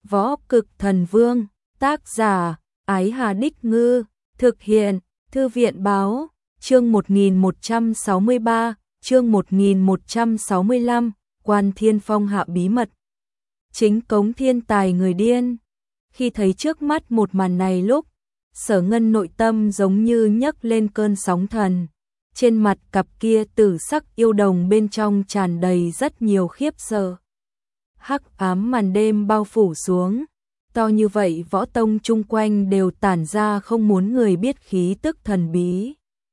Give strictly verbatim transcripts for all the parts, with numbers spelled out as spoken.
Võ Cực Thần Vương, tác giả, Ái Hà Đích Ngư, thực hiện, Thư viện Báo, chương một nghìn một trăm sáu mươi ba, chương một nghìn một trăm sáu mươi lăm, Quan Thiên Phong hạ bí mật. Chính cống thiên tài người điên. Khi thấy trước mắt một màn này lúc, Sở Ngân nội tâm giống như nhấc lên cơn sóng thần. Trên mặt cặp kia tử sắc yêu đồng bên trong tràn đầy rất nhiều khiếp sợ. Hắc ám màn đêm bao phủ xuống, to như vậy võ tông chung quanh đều tản ra không muốn người biết khí tức thần bí.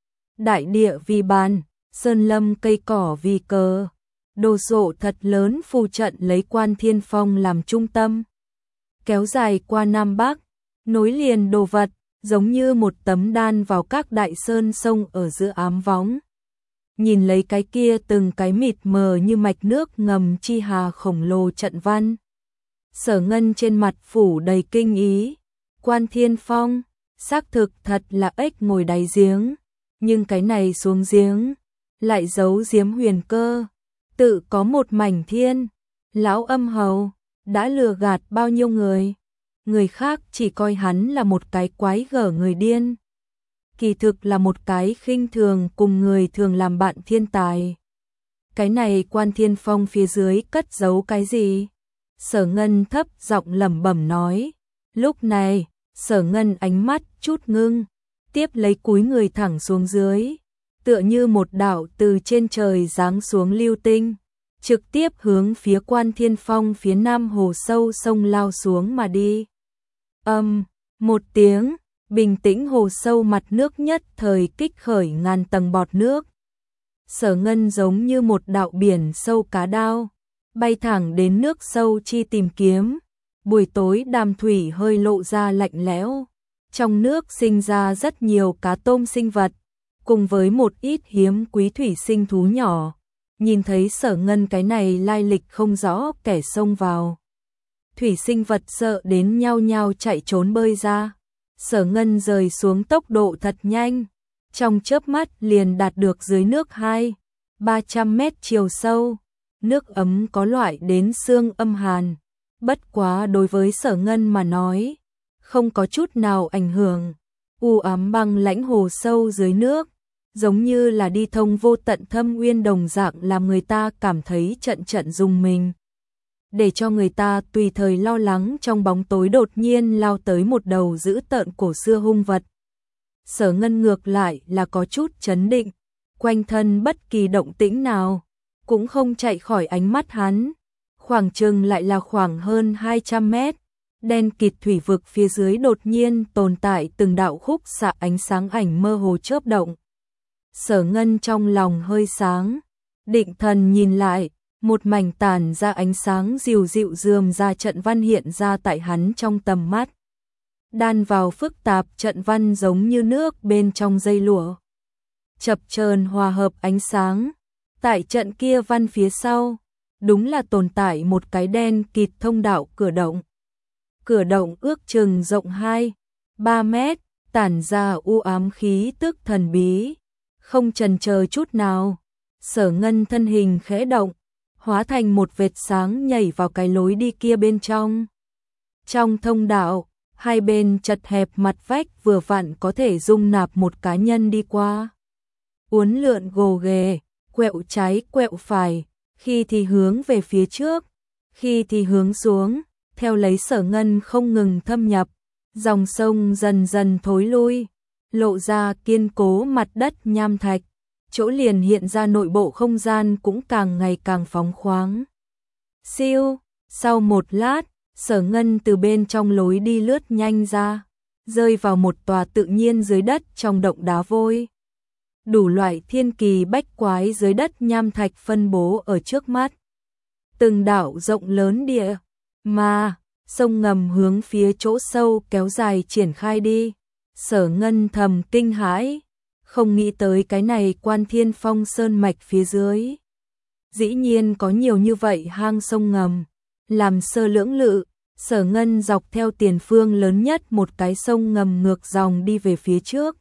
Đại địa vì bàn, sơn lâm cây cỏ vì cờ, đồ sộ thật lớn phù trận lấy Quan Thiên Phong làm trung tâm. Kéo dài qua Nam Bắc, nối liền đồ vật, giống như một tấm đan vào các đại sơn sông ở giữa ám võng. Nhìn lấy cái kia từng cái mịt mờ như mạch nước ngầm chi hà khổng lồ trận văn. Sở Ngân trên mặt phủ đầy kinh ý. Quan Thiên Phong, xác thực thật là ếch ngồi đáy giếng, nhưng cái này xuống giếng, lại giấu giếm huyền cơ. Tự có một mảnh thiên, lão âm hầu, đã lừa gạt bao nhiêu người. Người khác chỉ coi hắn là một cái quái gở người điên. Kỳ thực là một cái khinh thường cùng người thường làm bạn thiên tài. Cái này Quan Thiên Phong phía dưới cất giấu cái gì? Sở Ngân thấp giọng lẩm bẩm nói. Lúc này, Sở Ngân ánh mắt chút ngưng, tiếp lấy cúi người thẳng xuống dưới, tựa như một đạo từ trên trời giáng xuống lưu tinh, trực tiếp hướng phía Quan Thiên Phong phía nam hồ sâu sông lao xuống mà đi. Âm, một tiếng, bình tĩnh hồ sâu mặt nước nhất thời kích khởi ngàn tầng bọt nước. Sở Ngân giống như một đạo biển sâu cá đao, bay thẳng đến nước sâu chi tìm kiếm. Buổi tối đàm thủy hơi lộ ra lạnh lẽo, trong nước sinh ra rất nhiều cá tôm sinh vật, cùng với một ít hiếm quý thủy sinh thú nhỏ. Nhìn thấy Sở Ngân cái này lai lịch không rõ kẻ xông vào, thủy sinh vật sợ đến nhao nhao chạy trốn bơi ra. Sở Ngân rời xuống tốc độ thật nhanh, trong chớp mắt liền đạt được dưới nước hai, ba trăm mét chiều sâu. Nước ấm có loại đến xương âm hàn, bất quá đối với Sở Ngân mà nói, không có chút nào ảnh hưởng. U ám băng lãnh hồ sâu dưới nước, giống như là đi thông vô tận thâm uyên đồng dạng, làm người ta cảm thấy trận trận rùng mình. Để cho người ta tùy thời lo lắng trong bóng tối đột nhiên lao tới một đầu dữ tợn cổ xưa hung vật. Sở Ngân ngược lại là có chút chấn định, quanh thân bất kỳ động tĩnh nào cũng không chạy khỏi ánh mắt hắn. Khoảng chừng lại là khoảng hơn hai trăm mét, đen kịt thủy vực phía dưới đột nhiên tồn tại từng đạo khúc xạ ánh sáng ảnh mơ hồ chớp động. Sở Ngân trong lòng hơi sáng, định thần nhìn lại, một mảnh tàn ra ánh sáng dịu dịu rườm ra trận văn hiện ra tại hắn trong tầm mắt. Đan vào phức tạp trận văn giống như nước bên trong dây lụa, chập chờn hòa hợp ánh sáng. Tại trận kia văn phía sau, đúng là tồn tại một cái đen kịt thông đạo cửa động. Cửa động ước chừng rộng hai, ba mét, tản ra u ám khí tức thần bí. Không chần chờ chút nào, Sở Ngân thân hình khẽ động, hóa thành một vệt sáng nhảy vào cái lối đi kia bên trong. Trong thông đạo, hai bên chật hẹp mặt vách vừa vặn có thể dung nạp một cá nhân đi qua. Uốn lượn gồ ghề, quẹo trái quẹo phải, khi thì hướng về phía trước, khi thì hướng xuống, theo lấy Sở Ngân không ngừng thâm nhập, dòng sông dần dần thối lui, lộ ra kiên cố mặt đất nham thạch, chỗ liền hiện ra nội bộ không gian cũng càng ngày càng phóng khoáng. Siêu, sau một lát, Sở Ngân từ bên trong lối đi lướt nhanh ra, rơi vào một tòa tự nhiên dưới đất trong động đá vôi. Đủ loại thiên kỳ bách quái dưới đất nham thạch phân bố ở trước mắt. Từng đảo rộng lớn địa, mà sông ngầm hướng phía chỗ sâu kéo dài triển khai đi. Sở Ngân thầm kinh hãi, không nghĩ tới cái này Quan Thiên Phong sơn mạch phía dưới dĩ nhiên có nhiều như vậy hang sông ngầm. Làm sơ lưỡng lự, Sở Ngân dọc theo tiền phương lớn nhất một cái sông ngầm ngược dòng đi về phía trước.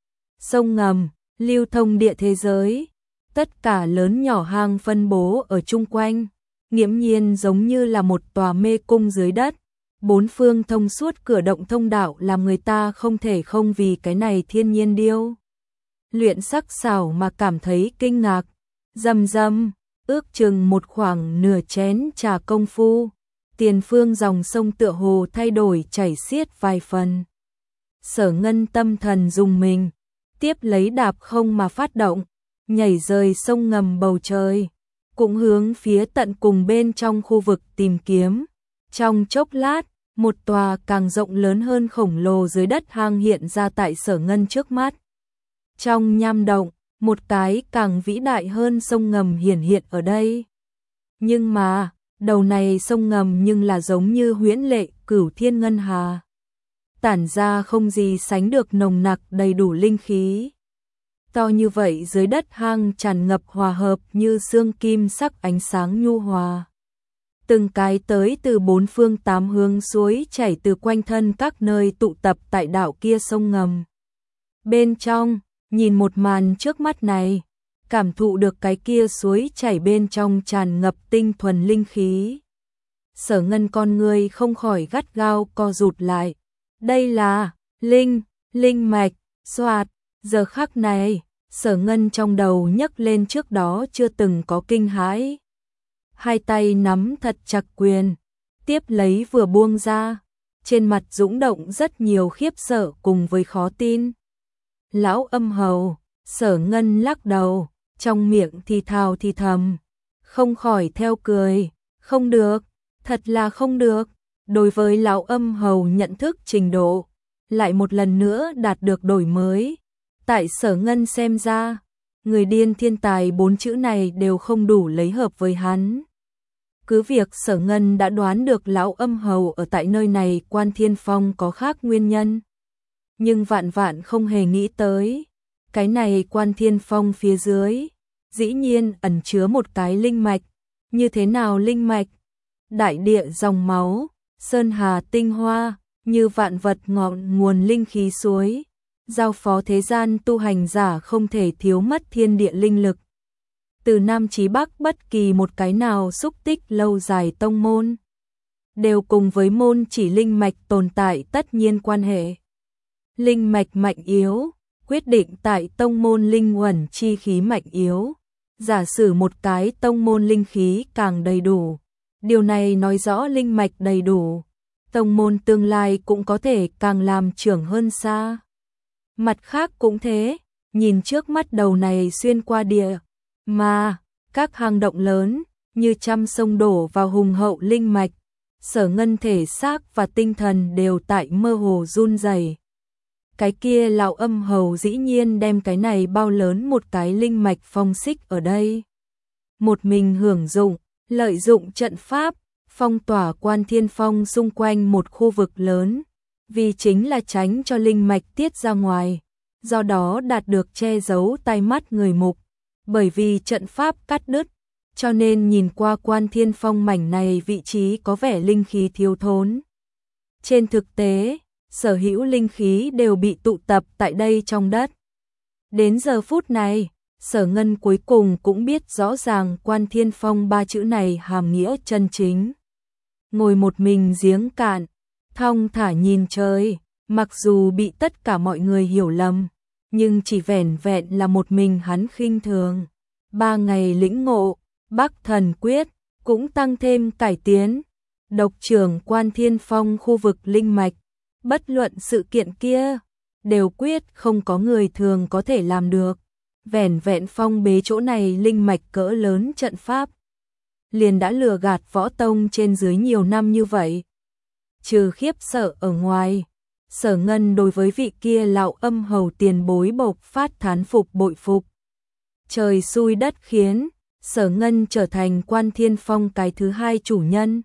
Sông ngầm lưu thông địa thế giới, tất cả lớn nhỏ hang phân bố ở chung quanh, nghiễm nhiên giống như là một tòa mê cung dưới đất, bốn phương thông suốt cửa động thông đạo làm người ta không thể không vì cái này thiên nhiên điêu luyện sắc sảo mà cảm thấy kinh ngạc. Rầm rầm, ước chừng một khoảng nửa chén trà công phu, tiền phương dòng sông tựa hồ thay đổi chảy xiết vài phần. Sở Ngân tâm thần dùng mình, tiếp lấy đạp không mà phát động, nhảy rời sông ngầm bầu trời, cũng hướng phía tận cùng bên trong khu vực tìm kiếm. Trong chốc lát, một tòa càng rộng lớn hơn khổng lồ dưới đất hang hiện ra tại Sở Ngân trước mắt. Trong nham động, một cái càng vĩ đại hơn sông ngầm hiển hiện ở đây. Nhưng mà, đầu này sông ngầm nhưng là giống như huyễn lệ cửu thiên ngân hà. Tản ra không gì sánh được nồng nặc đầy đủ linh khí. To như vậy dưới đất hang tràn ngập hòa hợp như xương kim sắc ánh sáng nhu hòa. Từng cái tới từ bốn phương tám hướng suối chảy từ quanh thân các nơi tụ tập tại đảo kia sông ngầm. Bên trong, nhìn một màn trước mắt này, cảm thụ được cái kia suối chảy bên trong tràn ngập tinh thuần linh khí. Sở Ngân con người không khỏi gắt gao co rụt lại. Đây là linh, linh mạch, xoạt. Giờ khắc này, Sở Ngân trong đầu nhấc lên trước đó chưa từng có kinh hãi. Hai tay nắm thật chặt quyền, tiếp lấy vừa buông ra, trên mặt dũng động rất nhiều khiếp sợ cùng với khó tin. Lão Âm Hầu, Sở Ngân lắc đầu, trong miệng thì thào thì thầm, không khỏi theo cười, không được, thật là không được. Đối với Lão Âm Hầu nhận thức trình độ, lại một lần nữa đạt được đổi mới. Tại Sở Ngân xem ra, người điên thiên tài bốn chữ này đều không đủ lấy hợp với hắn. Cứ việc Sở Ngân đã đoán được Lão Âm Hầu ở tại nơi này Quan Thiên Phong có khác nguyên nhân. Nhưng vạn vạn không hề nghĩ tới, cái này Quan Thiên Phong phía dưới, dĩ nhiên ẩn chứa một cái linh mạch. Như thế nào linh mạch? Đại địa dòng máu, sơn hà tinh hoa, như vạn vật ngọn nguồn linh khí suối. Giao phó thế gian tu hành giả không thể thiếu mất thiên địa linh lực. Từ Nam chí Bắc bất kỳ một cái nào xúc tích lâu dài tông môn, đều cùng với môn chỉ linh mạch tồn tại tất nhiên quan hệ. Linh mạch mạnh yếu, quyết định tại tông môn linh uẩn chi khí mạnh yếu. Giả sử một cái tông môn linh khí càng đầy đủ, điều này nói rõ linh mạch đầy đủ, tông môn tương lai cũng có thể càng làm trưởng hơn xa. Mặt khác cũng thế, nhìn trước mắt đầu này xuyên qua địa, mà, các hang động lớn, như trăm sông đổ vào hùng hậu linh mạch, Sở Ngân thể xác và tinh thần đều tại mơ hồ run rẩy. Cái kia Lão Âm Hầu dĩ nhiên đem cái này bao lớn một cái linh mạch phong xích ở đây. Một mình hưởng dụng, lợi dụng trận pháp, phong tỏa Quan Thiên Phong xung quanh một khu vực lớn, vì chính là tránh cho linh mạch tiết ra ngoài, do đó đạt được che giấu tai mắt người mục. Bởi vì trận pháp cắt đứt, cho nên nhìn qua Quan Thiên Phong mảnh này vị trí có vẻ linh khí thiếu thốn. Trên thực tế, sở hữu linh khí đều bị tụ tập tại đây trong đất. Đến giờ phút này, Sở Ngân cuối cùng cũng biết rõ ràng Quan Thiên Phong ba chữ này hàm nghĩa chân chính. Ngồi một mình giếng cạn, thong thả nhìn trời, mặc dù bị tất cả mọi người hiểu lầm, nhưng chỉ vẻn vẹn là một mình hắn khinh thường. Ba ngày lĩnh ngộ, Bắc Thần Quyết, cũng tăng thêm cải tiến. Độc trưởng Quan Thiên Phong khu vực linh mạch, bất luận sự kiện kia, đều quyết không có người thường có thể làm được. Vẻn vẹn phong bế chỗ này linh mạch cỡ lớn trận pháp, liền đã lừa gạt võ tông trên dưới nhiều năm như vậy. Trừ khiếp sợ ở ngoài, Sở Ngân đối với vị kia Lão Âm Hầu tiền bối bộc phát thán phục bội phục. Trời xui đất khiến, Sở Ngân trở thành Quan Thiên Phong cái thứ hai chủ nhân.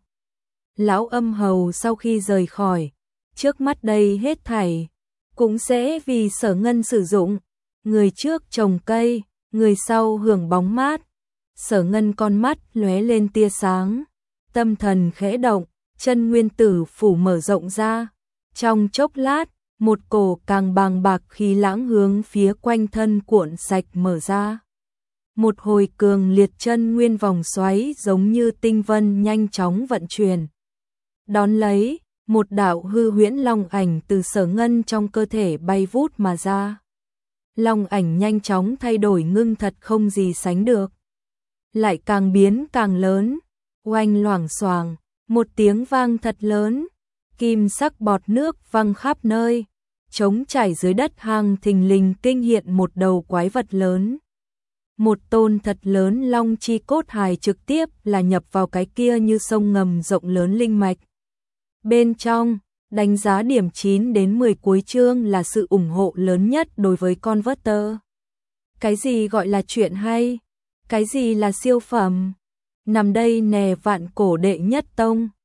Lão Âm Hầu sau khi rời khỏi, trước mắt đây hết thảy, cũng sẽ vì Sở Ngân sử dụng. Người trước trồng cây, người sau hưởng bóng mát. Sở Ngân con mắt lóe lên tia sáng, tâm thần khẽ động, chân nguyên tử phủ mở rộng ra. Trong chốc lát, một cổ càng bàng bạc khí lãng hướng phía quanh thân cuộn sạch mở ra. Một hồi cường liệt chân nguyên vòng xoáy giống như tinh vân nhanh chóng vận chuyển. Đón lấy, một đạo hư huyễn long ảnh từ Sở Ngân trong cơ thể bay vút mà ra. Long ảnh nhanh chóng thay đổi ngưng thật không gì sánh được. Lại càng biến càng lớn, oanh loảng xoảng, một tiếng vang thật lớn, kim sắc bọt nước văng khắp nơi, trống trải dưới đất hang thình lình kinh hiện một đầu quái vật lớn. Một tôn thật lớn long chi cốt hài trực tiếp là nhập vào cái kia như sông ngầm rộng lớn linh mạch. Bên trong, đánh giá điểm chín đến mười cuối chương là sự ủng hộ lớn nhất đối với Converter. Cái gì gọi là chuyện hay? Cái gì là siêu phẩm? Nằm đây nè vạn cổ đệ nhất tông.